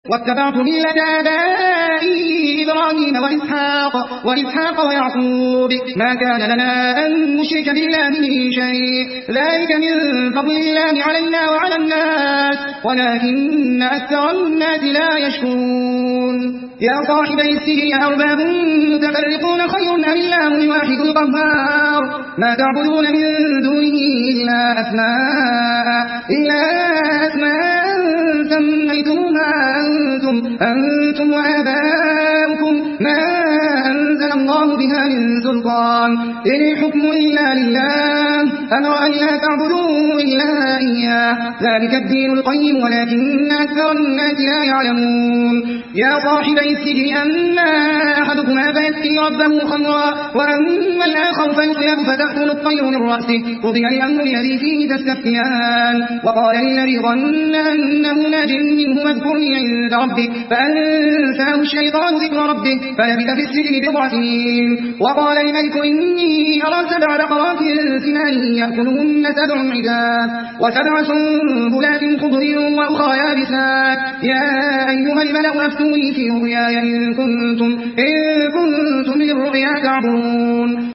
واتبعت ملة آبائي إبراهيم وإسحاق ويعقوب ما كان لنا أن نشرك بالله من شيء ذلك من فضل الله علينا وعلى الناس ولكن أكثر الناس لا يشكرون يا صاحبي السجن أرباب متفرقون خير أم الله الواحد القهار ما تعبدون من دونه إلا أسماء سميتموها أنتم وآباؤكم ما أنزل الله بها من سلطان إن الحكم إلا لله أمر أن لا تعبدوا إلا إياه ذلك الدين القيم ولكن أكثر الناس لا يعلمون يا صاحبي السجن أما أحدكما فيسقي ربه خمرا وأما الآخر فيصلب فتأكل الطير من رأسه قضي الأمر الذي فيه تستفتيان وقال للذي ظن أنه ناج منه اذكرني عند ربك فأنساه الشيطان ذكر ربه فلبث في السجن بضع سنين وقال الملك إني أرى 7 بقرات سمان يأكلهن 7 عجاف و7 سنبلات خضر وأخرى يابسات يا أيها الملأ أفتوني في رؤياي إن كنتم للرؤيا تعبرون